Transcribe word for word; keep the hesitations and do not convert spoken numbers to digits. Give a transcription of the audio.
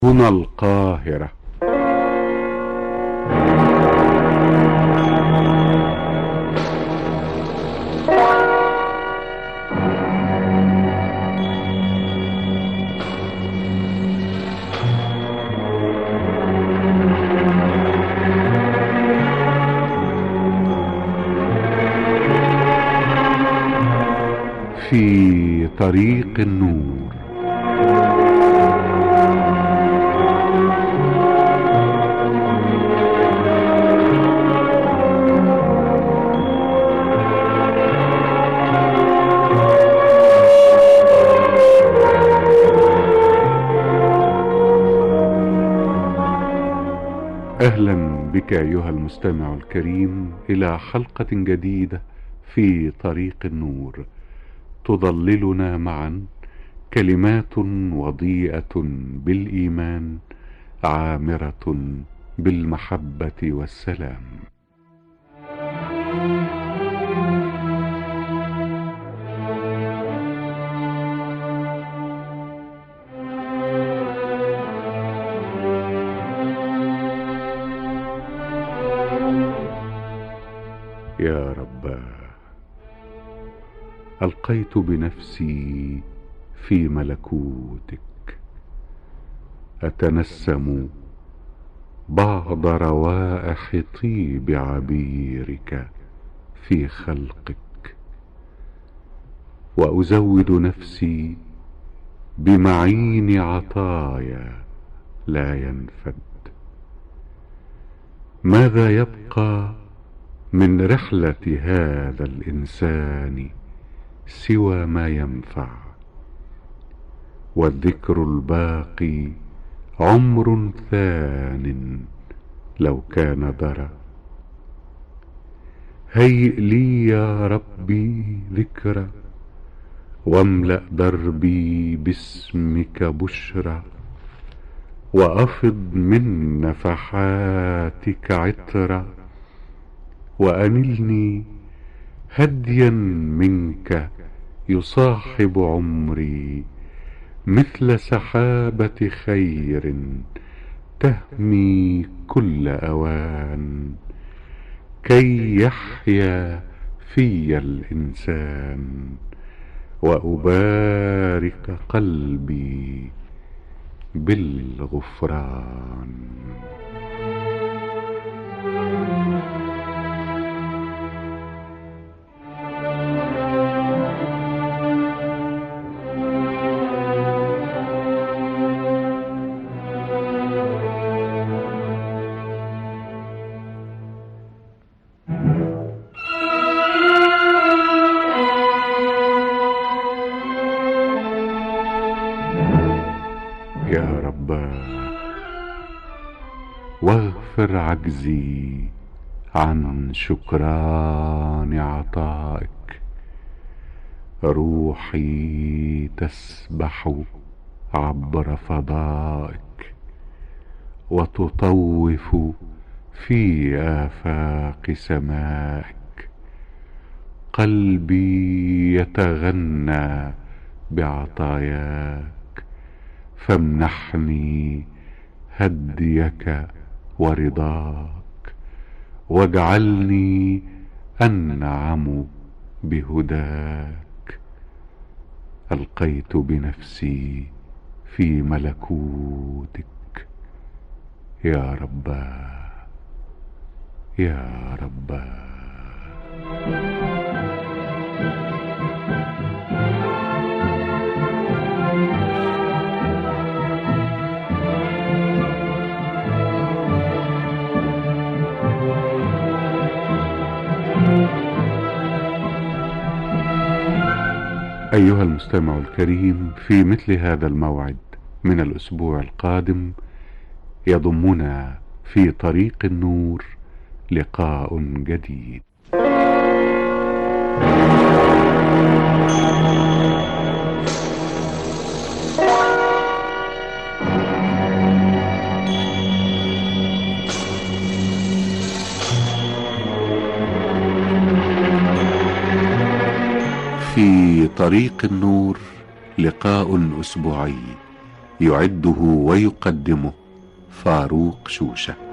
هنا القاهرة. في طريق النور. أهلا بك أيها المستمع الكريم إلى حلقة جديدة في طريق النور، تظللنا معا كلمات وضيئة بالإيمان، عامرة بالمحبة والسلام. يا رب، ألقيت بنفسي في ملكوتك، أتنسم بعض روائح طيب عبيرك في خلقك، وأزود نفسي بمعين عطايا لا ينفد. ماذا يبقى من رحلة هذا الإنسان سوى ما ينفع؟ والذكر الباقي عمر ثان لو كان درى. هيئ لي يا ربي ذكرى، واملأ دربي باسمك بشرى، وأفض من نفحاتك عطرا، وأنلني هديا منك يصاحب عمري، مثل سحابة خير تهمي كل أوان، كي يحيا في الإنسان وأبارك قلبي بالغفران. يا رب، واغفر عجزي عن شكران عطائك. روحي تسبح عبر فضائك، وتطوف في آفاق سمائك. قلبي يتغنى بعطاياك، فامنحني هديك ورضاك، واجعلني أنعم بهداك. ألقيت بنفسي في ملكوتك، يا رب يا رب. أيها المستمع الكريم، في مثل هذا الموعد من الأسبوع القادم يضمنا في طريق النور لقاء جديد. في طريق النور لقاء أسبوعي يعده ويقدمه فاروق شوشة.